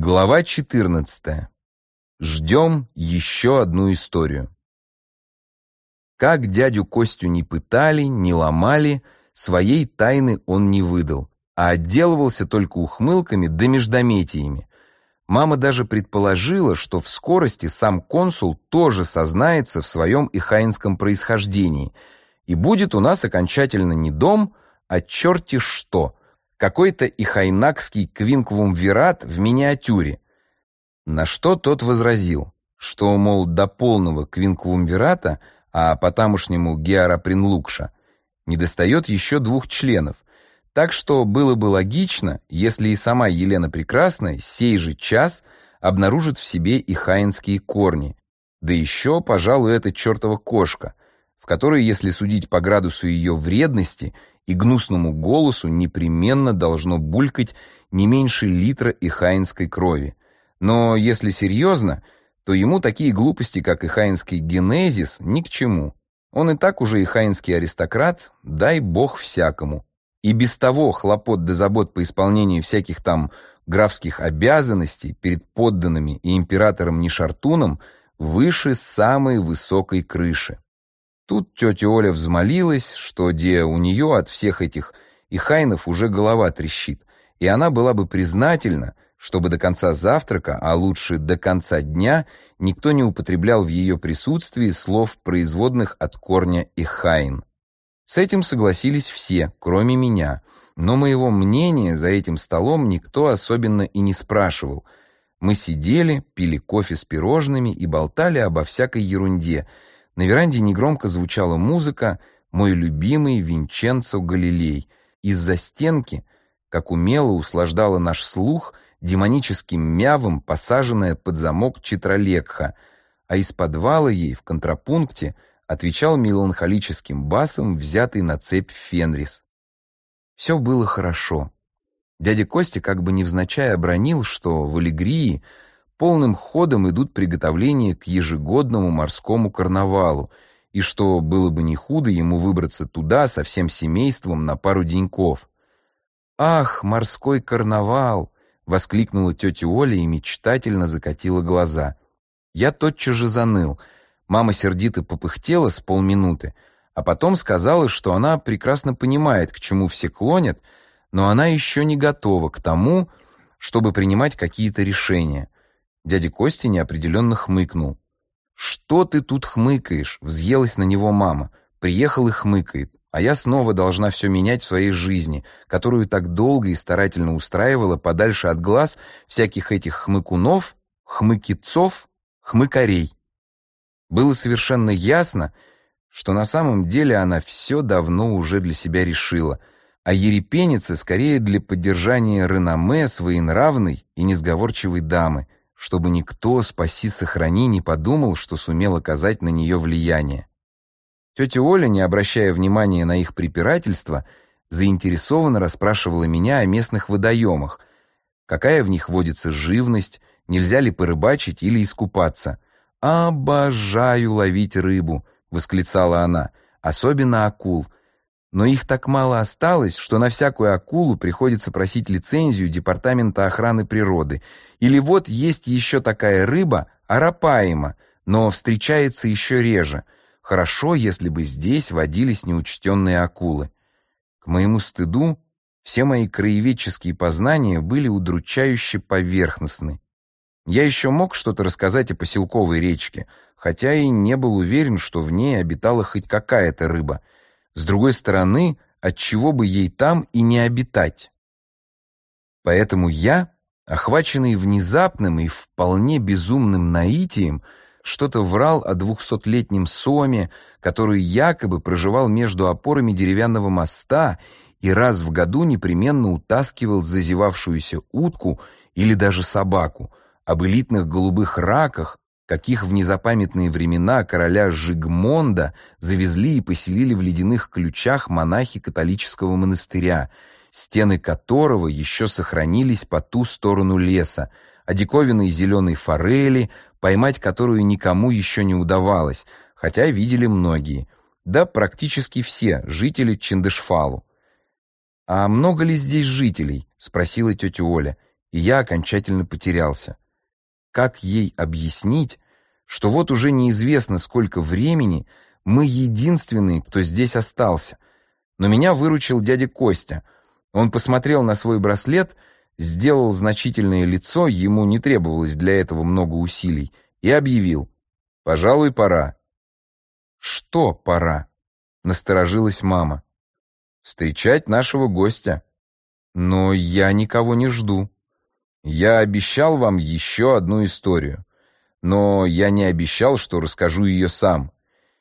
Глава 14. Ждем еще одну историю. Как дядю Костю не пытали, не ломали, своей тайны он не выдал, а отделывался только ухмылками да междометиями. Мама даже предположила, что в скорости сам консул тоже сознается в своем ихаинском происхождении, и будет у нас окончательно не дом, а черти что, какой-то ихайнакский квинквумвират в миниатюре. На что тот возразил, что, мол, до полного квинквумвирата, а по-тамошнему Геарапринлукша, недостает еще 2 членов, так что было бы логично, если и сама Елена Прекрасная сей же час обнаружит в себе ихаинские корни, да еще, пожалуй, эта чертова кошка, в которой, если судить по градусу ее вредности и гнусному голосу, непременно должно булькать не меньше литра ихаинской крови. Но если серьезно, то ему такие глупости, как ихаинский генезис, ни к чему. Он и так уже ихаинский аристократ, дай бог всякому. И без того хлопот да забот по исполнению всяких там графских обязанностей перед подданными и императором Нишартуном выше самой высокой крыши. Тут тетя Оля взмолилась, что у нее от всех этих ихайнов уже голова трещит, и она была бы признательна, чтобы до конца завтрака, а лучше до конца дня, никто не употреблял в ее присутствии слов, производных от корня ихайн. С этим согласились все, кроме меня, но моего мнения за этим столом никто особенно и не спрашивал. Мы сидели, пили кофе с пирожными и болтали обо всякой ерунде. На веранде негромко звучала музыка, мой любимый Винченцо Галилей. Из-за стенки, как умело услаждала наш слух, демоническим мявом посаженная под замок читралекха, а из подвала ей в контрапункте отвечал меланхолическим басом взятый на цепь Фенрис. Все было хорошо. Дядя Костя как бы невзначай обронил, что в Алегрии полным ходом идут приготовления к ежегодному морскому карнавалу, и что было бы не худо ему выбраться туда со всем семейством на пару деньков. «Ах, морской карнавал!» — воскликнула тетя Оля и мечтательно закатила глаза. Я тотчас же заныл. Мама сердито попыхтела с полминуты, а потом сказала, что она прекрасно понимает, к чему все клонят, но она еще не готова к тому, чтобы принимать какие-то решения. Дядя Костя неопределенно хмыкнул. «Что ты тут хмыкаешь?» — взъелась на него мама. «Приехал и хмыкает, а я снова должна все менять в своей жизни, которую так долго и старательно устраивала подальше от глаз всяких этих хмыкунов, хмыкицов, хмыкарей». Было совершенно ясно, что на самом деле она все давно уже для себя решила, а ерепенится скорее для поддержания реноме своенравной и несговорчивой дамы, чтобы никто, спаси-сохрани, не подумал, что сумел оказать на нее влияние. Тетя Оля, не обращая внимания на их препирательство, заинтересованно расспрашивала меня о местных водоемах, какая в них водится живность, нельзя ли порыбачить или искупаться. «Обожаю ловить рыбу», — восклицала она, — «особенно акул. Но их так мало осталось, что на всякую акулу приходится просить лицензию Департамента охраны природы. Или вот есть еще такая рыба, арапаима, но встречается еще реже. Хорошо, если бы здесь водились неучтенные акулы». К моему стыду, все мои краеведческие познания были удручающе поверхностны. Я еще мог что-то рассказать о поселковой речке, хотя и не был уверен, что в ней обитала хоть какая-то рыба. С другой стороны, отчего бы ей там и не обитать? Поэтому я, охваченный внезапным и вполне безумным наитием, что-то врал о 200-летнем соме, который якобы проживал между опорами деревянного моста и раз в году непременно утаскивал зазевавшуюся утку или даже собаку, об элитных голубых раках, каких в незапамятные времена короля Жигмонда завезли и поселили в ледяных ключах монахи католического монастыря, стены которого еще сохранились по ту сторону леса, о диковинной зеленой форели, поймать которую никому еще не удавалось, хотя видели многие, да практически все жители Чиндышфалу. «А много ли здесь жителей?» — спросила тетя Оля. и я окончательно потерялся. Как ей объяснить, что вот уже неизвестно сколько времени мы единственные, кто здесь остался? Но меня выручил дядя Костя. Он посмотрел на свой браслет, сделал значительное лицо, ему не требовалось для этого много усилий, и объявил: «Пожалуй, пора». «Что пора?» — насторожилась мама. «Встречать нашего гостя». «Но я никого не жду». «Я обещал вам еще одну историю, но я не обещал, что расскажу ее сам».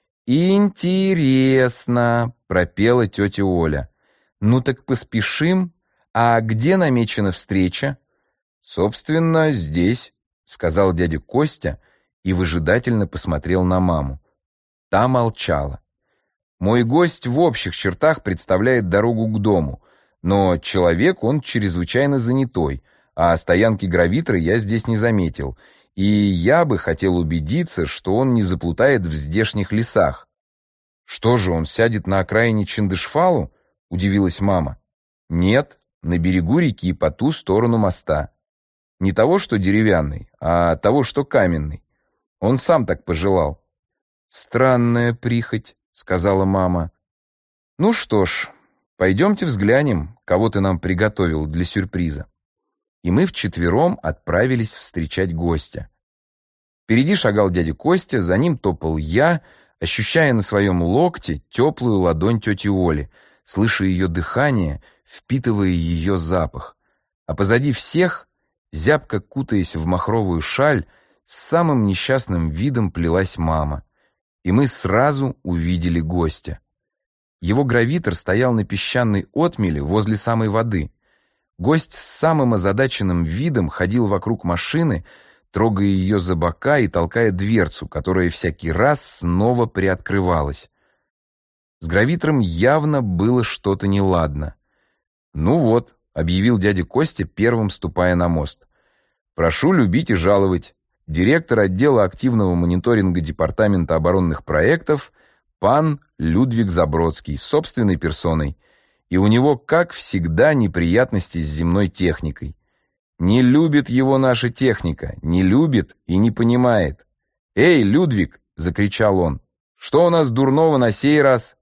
«Интересно», — пропела тетя Оля. «Ну так поспешим. А где намечена встреча?» «Собственно, здесь», — сказал дядя Костя и выжидательно посмотрел на маму. Та молчала. «Мой гость в общих чертах представляет дорогу к дому, но человек он чрезвычайно занятой, а стоянки гравитора я здесь не заметил, и я бы хотел убедиться, что он не заплутает в здешних лесах». «Что же, он сядет на окраине Чиндышфалу?» — удивилась мама. «Нет, на берегу реки по ту сторону моста. Не того, что деревянный, а того, что каменный. Он сам так пожелал». «Странная прихоть», — сказала мама. «Ну что ж, пойдемте взглянем, кого ты нам приготовил для сюрприза». И мы вчетвером отправились встречать гостя. Впереди шагал дядя Костя, за ним топал я, ощущая на своем локте теплую ладонь тети Оли, слыша ее дыхание, впитывая ее запах. А позади всех, зябко кутаясь в махровую шаль, с самым несчастным видом плелась мама. И мы сразу увидели гостя. Его гравитор стоял на песчаной отмеле возле самой воды. Гость с самым озадаченным видом ходил вокруг машины, трогая ее за бока и толкая дверцу, которая всякий раз снова приоткрывалась. С гравитором явно было что-то неладно. «Ну вот», — объявил дядя Костя, первым ступая на мост. «Прошу любить и жаловать. Директор отдела активного мониторинга Департамента оборонных проектов пан Людвиг Забродский собственной персоной, и у него, как всегда, неприятности с земной техникой. Не любит его наша техника, не любит и не понимает. «Эй, Людвиг!» — закричал он. «Что у нас дурного на сей раз?»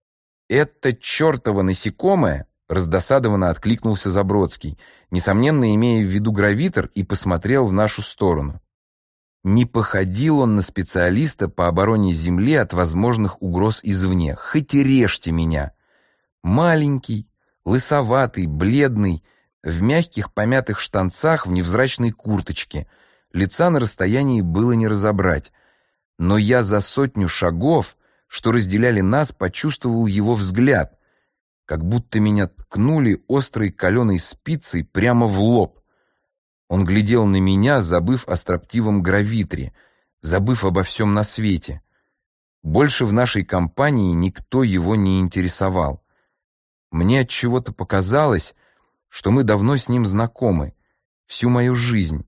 «Это чертово насекомое!» — раздосадованно откликнулся Забродский, несомненно имея в виду гравитор, и посмотрел в нашу сторону. Не походил он на специалиста по обороне Земли от возможных угроз извне, хоть и режьте меня. Маленький, лысоватый, бледный, в мягких помятых штанцах, в невзрачной курточке. Лица на расстоянии было не разобрать. Но я за 100 шагов, что разделяли нас, почувствовал его взгляд, как будто меня ткнули острой каленой спицей прямо в лоб. Он глядел на меня, забыв о строптивом гравитре, забыв обо всем на свете. Больше в нашей компании никто его не интересовал. Мне отчего-то показалось, что мы давно с ним знакомы, всю мою жизнь.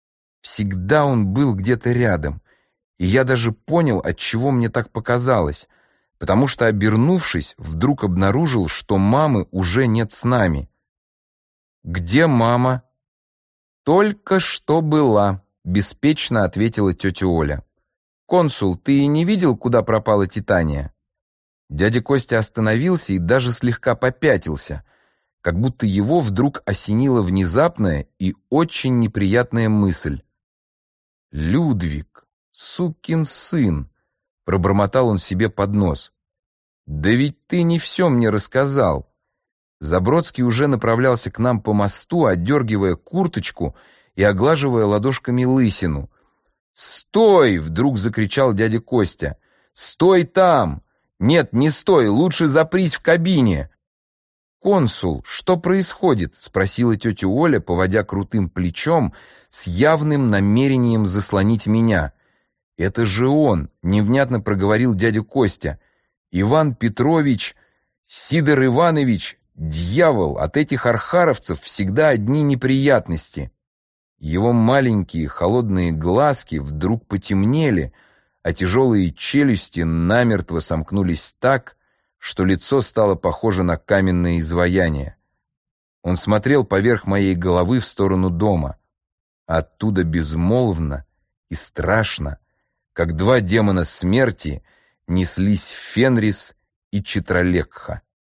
Всегда он был где-то рядом, и я даже понял, отчего мне так показалось, потому что, обернувшись, вдруг обнаружил, что мамы уже нет с нами. «Где мама?» «Только что была», — беспечно ответила тетя Оля. «Консул, ты не видел, куда пропала Титания?» Дядя Костя остановился и даже слегка попятился, как будто его вдруг осенила внезапная и очень неприятная мысль. «Людвиг, сукин сын!» — пробормотал он себе под нос. «Да ведь ты не все мне рассказал». Забродский уже направлялся к нам по мосту, отдергивая курточку и оглаживая ладошками лысину. «Стой!» — вдруг закричал дядя Костя. «Стой там! Нет, не стой, лучше запрись в кабине!» «Консул, что происходит?» — спросила тетя Оля, поводя крутым плечом с явным намерением заслонить меня. «Это же он!» — невнятно проговорил дядя Костя. «Иван Петрович, Сидор Иванович, дьявол, от этих архаровцев всегда одни неприятности». Его маленькие холодные глазки вдруг потемнели, а тяжелые челюсти намертво сомкнулись так, что лицо стало похоже на каменное изваяние. Он смотрел поверх моей головы в сторону дома. Оттуда безмолвно и страшно, как два демона смерти, неслись Фенрис и Читралекха.